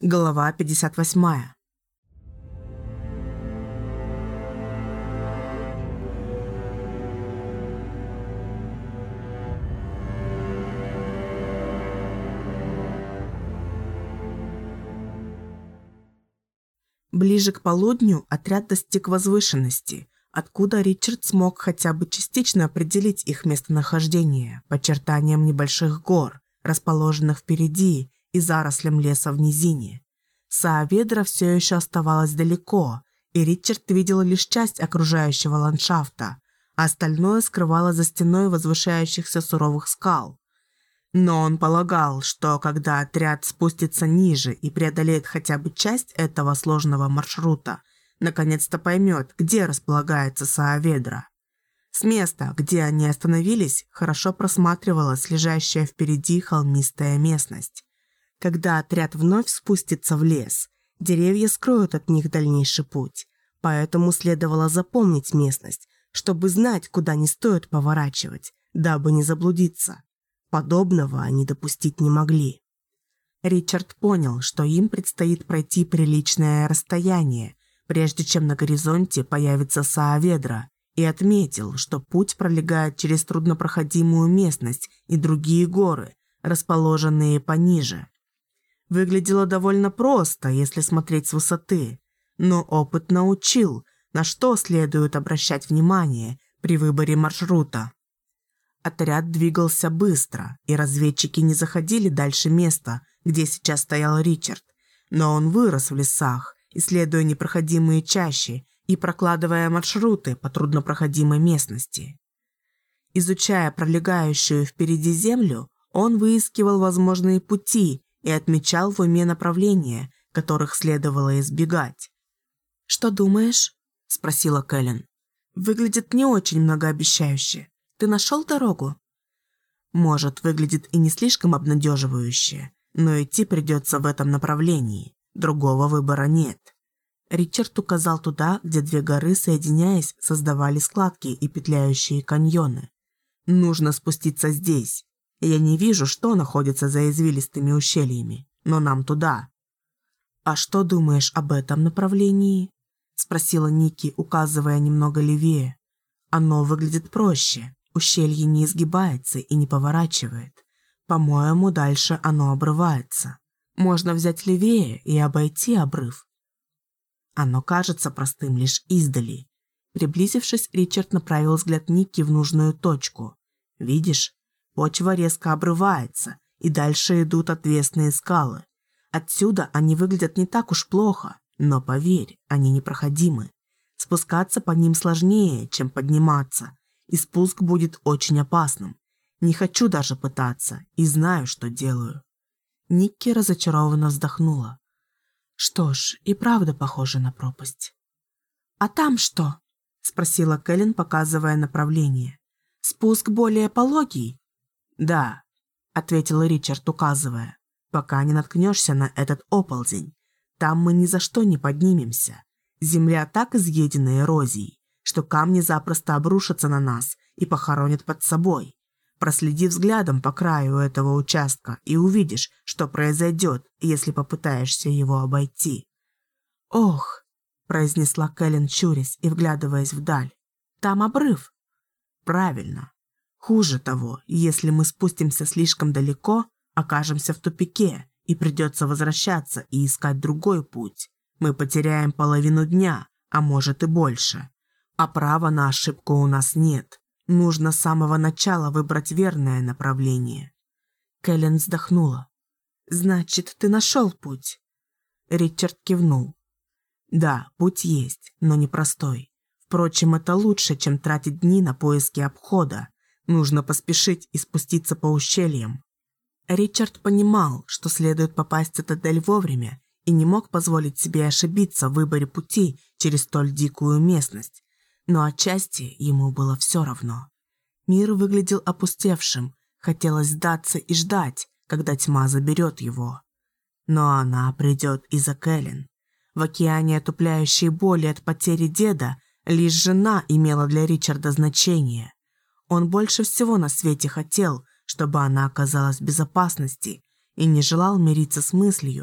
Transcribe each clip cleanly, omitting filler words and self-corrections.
Глава 58. Ближе к полудню отряд достиг возвышенности, откуда Ричард смог хотя бы частично определить их местонахождение по очертаниям небольших гор, расположенных впереди, и зарослям леса в низине. Сааведра все еще оставалась далеко, и Ричард видел лишь часть окружающего ландшафта, а остальное скрывало за стеной возвышающихся суровых скал. Но он полагал, что когда отряд спустится ниже и преодолеет хотя бы часть этого сложного маршрута, наконец-то поймет, где располагается Сааведра. С места, где они остановились, хорошо просматривалась лежащая впереди холмистая местность. Когда отряд вновь спустится в лес, деревья скроют от них дальнейший путь, поэтому следовало запомнить местность, чтобы знать, куда не стоит поворачивать, дабы не заблудиться. Подобного они допустить не могли. Ричард понял, что им предстоит пройти приличное расстояние, прежде чем на горизонте появится Сааведра, и отметил, что путь пролегает через труднопроходимую местность и другие горы, расположенные пониже. Выглядело довольно просто, если смотреть с высоты, но опыт научил, на что следует обращать внимание при выборе маршрута. Отряд двигался быстро, и разведчики не заходили дальше места, где сейчас стоял Ричард, но он вырос в лесах, исследуя непроходимые чащи и прокладывая маршруты по труднопроходимой местности. Изучая пролегающую впереди землю, он выискивал возможные пути и отмечал в уме направления, которых следовало избегать. «Что думаешь?» – спросила Кэлен. «Выглядит не очень многообещающе. Ты нашел дорогу?» «Может, выглядит и не слишком обнадеживающе, но идти придется в этом направлении. Другого выбора нет». Ричард указал туда, где две горы, соединяясь, создавали складки и петляющие каньоны. «Нужно спуститься здесь. Я не вижу, что находится за извилистыми ущельями, но нам туда». «А что думаешь об этом направлении?» – спросила Ники, указывая немного левее. «Оно выглядит проще. Ущелье не изгибается и не поворачивает. По-моему, дальше оно обрывается. Можно взять левее и обойти обрыв». Оно кажется простым лишь издали. Приблизившись, Ричард направил взгляд Ники в нужную точку. «Видишь? Почва резко обрывается, и дальше идут отвесные скалы. Отсюда они выглядят не так уж плохо, но, поверь, они непроходимы. Спускаться по ним сложнее, чем подниматься, и спуск будет очень опасным. Не хочу даже пытаться, и знаю, что делаю». Никки разочарованно вздохнула. «Что ж, и правда похоже на пропасть». «А там что?» – спросила Кэлен, показывая направление. «Спуск более пологий?» «Да», – ответил Ричард, указывая, «пока не наткнешься на этот оползень. Там мы ни за что не поднимемся. Земля так изъедена эрозией, что камни запросто обрушатся на нас и похоронят под собой. Проследи взглядом по краю этого участка и увидишь, что произойдет, если попытаешься его обойти». «Ох», – произнесла Кэлен, щурясь и вглядываясь вдаль, «там обрыв». «Правильно. Хуже того, если мы спустимся слишком далеко, окажемся в тупике и придется возвращаться и искать другой путь. Мы потеряем половину дня, а может и больше. А права на ошибку у нас нет. Нужно с самого начала выбрать верное направление». Кэлен вздохнула. «Значит, ты нашел путь?» Ричард кивнул. «Да, путь есть, но непростой. Впрочем, это лучше, чем тратить дни на поиски обхода. Нужно поспешить и спуститься по ущельям». Ричард понимал, что следует попасть в цитадель вовремя, и не мог позволить себе ошибиться в выборе пути через столь дикую местность. Но отчасти ему было все равно. Мир выглядел опустевшим, хотелось сдаться и ждать, когда тьма заберет его. Но она придет и за Кэлен. В океане отупляющей боли от потери деда лишь жена имела для Ричарда значение. Он больше всего на свете хотел, чтобы она оказалась в безопасности, и не желал мириться с мыслью,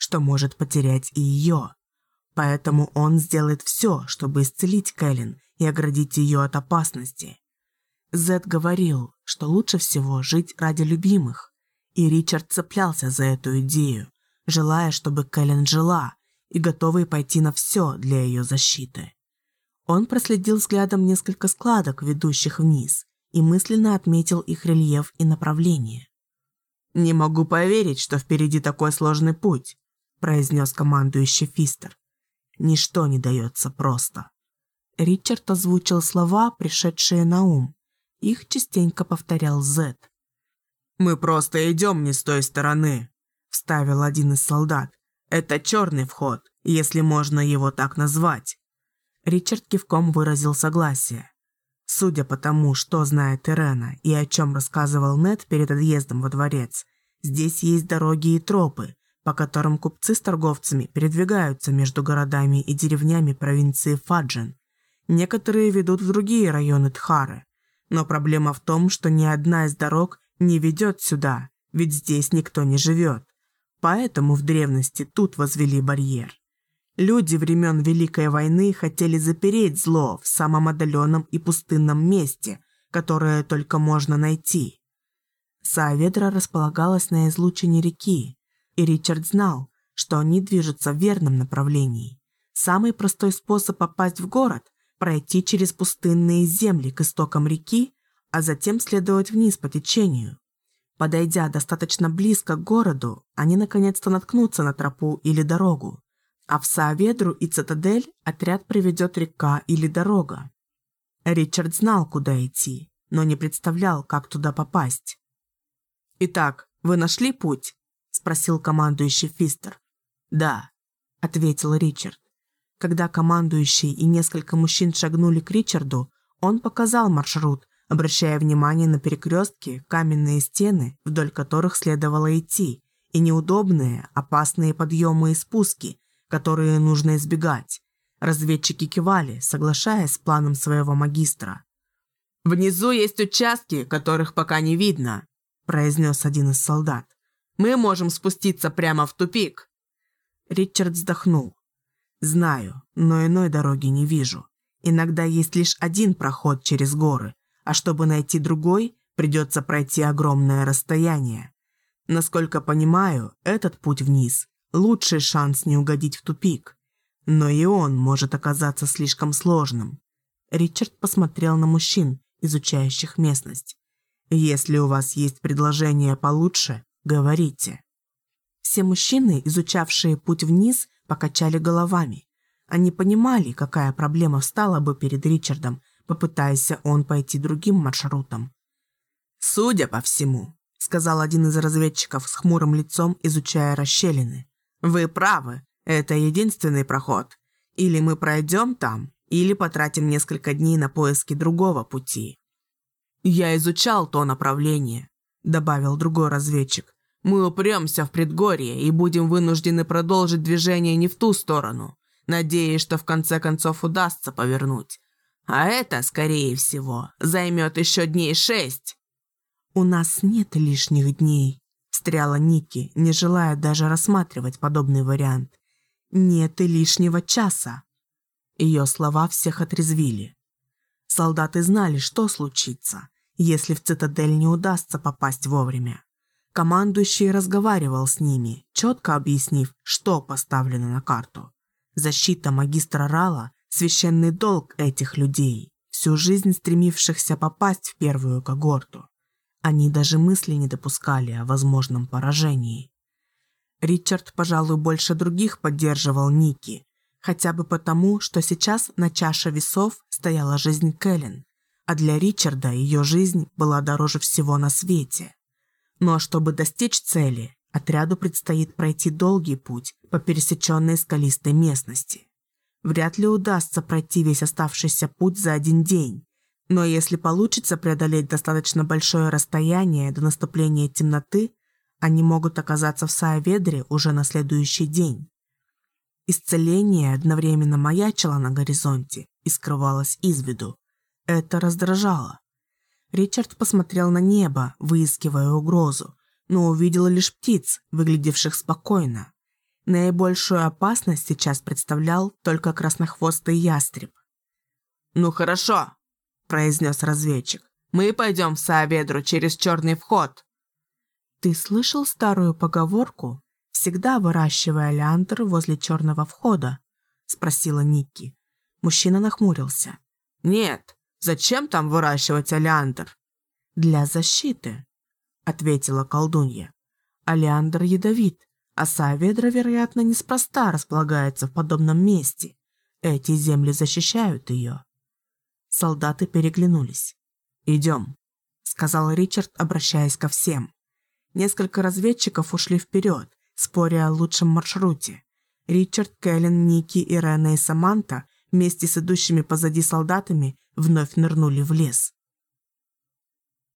что может потерять и ее. Поэтому он сделает все, чтобы исцелить Кэлен и оградить ее от опасности. Зед говорил, что лучше всего жить ради любимых, и Ричард цеплялся за эту идею, желая, чтобы Кэлен жила и готовый пойти на все для ее защиты. Он проследил взглядом несколько складок, ведущих вниз, и мысленно отметил их рельеф и направление. «Не могу поверить, что впереди такой сложный путь», – произнес командующий Фистер. «Ничто не дается просто». Ричард озвучил слова, пришедшие на ум. Их частенько повторял Зед. «Мы просто идем не с той стороны», – вставил один из солдат. «Это черный вход, если можно его так назвать». Ричард кивком выразил согласие. Судя по тому, что знает Ирена и о чем рассказывал Нед перед отъездом во дворец, здесь есть дороги и тропы, по которым купцы с торговцами передвигаются между городами и деревнями провинции Фаджен. Некоторые ведут в другие районы Тхары, но проблема в том, что ни одна из дорог не ведет сюда, ведь здесь никто не живет. Поэтому в древности тут возвели барьер. Люди времен Великой войны хотели запереть зло в самом отдаленном и пустынном месте, которое только можно найти. Сааведра располагалась на излучине реки, и Ричард знал, что они движутся в верном направлении. Самый простой способ попасть в город – пройти через пустынные земли к истокам реки, а затем следовать вниз по течению. Подойдя достаточно близко к городу, они наконец-то наткнутся на тропу или дорогу. А в Сааведру и Цитадель отряд приведет река или дорога. Ричард знал, куда идти, но не представлял, как туда попасть. «Итак, вы нашли путь?» – спросил командующий Фистер. «Да», – ответил Ричард. Когда командующий и несколько мужчин шагнули к Ричарду, он показал маршрут, обращая внимание на перекрестки, каменные стены, вдоль которых следовало идти, и неудобные, опасные подъемы и спуски, которые нужно избегать. Разведчики кивали, соглашаясь с планом своего магистра. «Внизу есть участки, которых пока не видно», – произнес один из солдат. «Мы можем спуститься прямо в тупик». Ричард вздохнул. «Знаю, но иной дороги не вижу. Иногда есть лишь один проход через горы, а чтобы найти другой, придется пройти огромное расстояние. Насколько понимаю, этот путь вниз – лучший шанс не угодить в тупик. Но и он может оказаться слишком сложным». Ричард посмотрел на мужчин, изучающих местность. «Если у вас есть предложение получше, говорите». Все мужчины, изучавшие путь вниз, покачали головами. Они понимали, какая проблема встала бы перед Ричардом, попытаясь он пойти другим маршрутом. «Судя по всему», — сказал один из разведчиков с хмурым лицом, изучая расщелины, «вы правы, это единственный проход. Или мы пройдем там, или потратим несколько дней на поиски другого пути». «Я изучал то направление», — добавил другой разведчик. «Мы упремся в предгорье и будем вынуждены продолжить движение не в ту сторону, надеясь, что в конце концов удастся повернуть. А это, скорее всего, займет еще дней 6. «У нас нет лишних дней», – встряла Ники, не желая даже рассматривать подобный вариант. «Нет и лишнего часа». Ее слова всех отрезвили. Солдаты знали, что случится, если в цитадель не удастся попасть вовремя. Командующий разговаривал с ними, четко объяснив, что поставлено на карту. Защита магистра Рала – священный долг этих людей, всю жизнь стремившихся попасть в первую когорту. Они даже мысли не допускали о возможном поражении. Ричард, пожалуй, больше других поддерживал Ники, хотя бы потому, что сейчас на чаше весов стояла жизнь Кэлен, а для Ричарда ее жизнь была дороже всего на свете. Но чтобы достичь цели, отряду предстоит пройти долгий путь по пересеченной скалистой местности. Вряд ли удастся пройти весь оставшийся путь за один день, но если получится преодолеть достаточно большое расстояние до наступления темноты, они могут оказаться в Сааведре уже на следующий день. Исцеление одновременно маячило на горизонте и скрывалось из виду. Это раздражало. Ричард посмотрел на небо, выискивая угрозу, но увидел лишь птиц, выглядевших спокойно. Наибольшую опасность сейчас представлял только краснохвостый ястреб. «Ну хорошо», – произнес разведчик. «Мы пойдем в Сааведру через черный вход». «Ты слышал старую поговорку, всегда выращивая олеандр возле черного входа?» – спросила Никки. Мужчина нахмурился. «Нет, зачем там выращивать олеандр?» «Для защиты», – ответила колдунья. «Олеандр ядовит, а Сааведра, вероятно, неспроста располагается в подобном месте. Эти земли защищают ее». Солдаты переглянулись. «Идем», – сказал Ричард, обращаясь ко всем. Несколько разведчиков ушли вперед, споря о лучшем маршруте. Ричард, Кэлен, Ники, Ирена и Саманта вместе с идущими позади солдатами вновь нырнули в лес.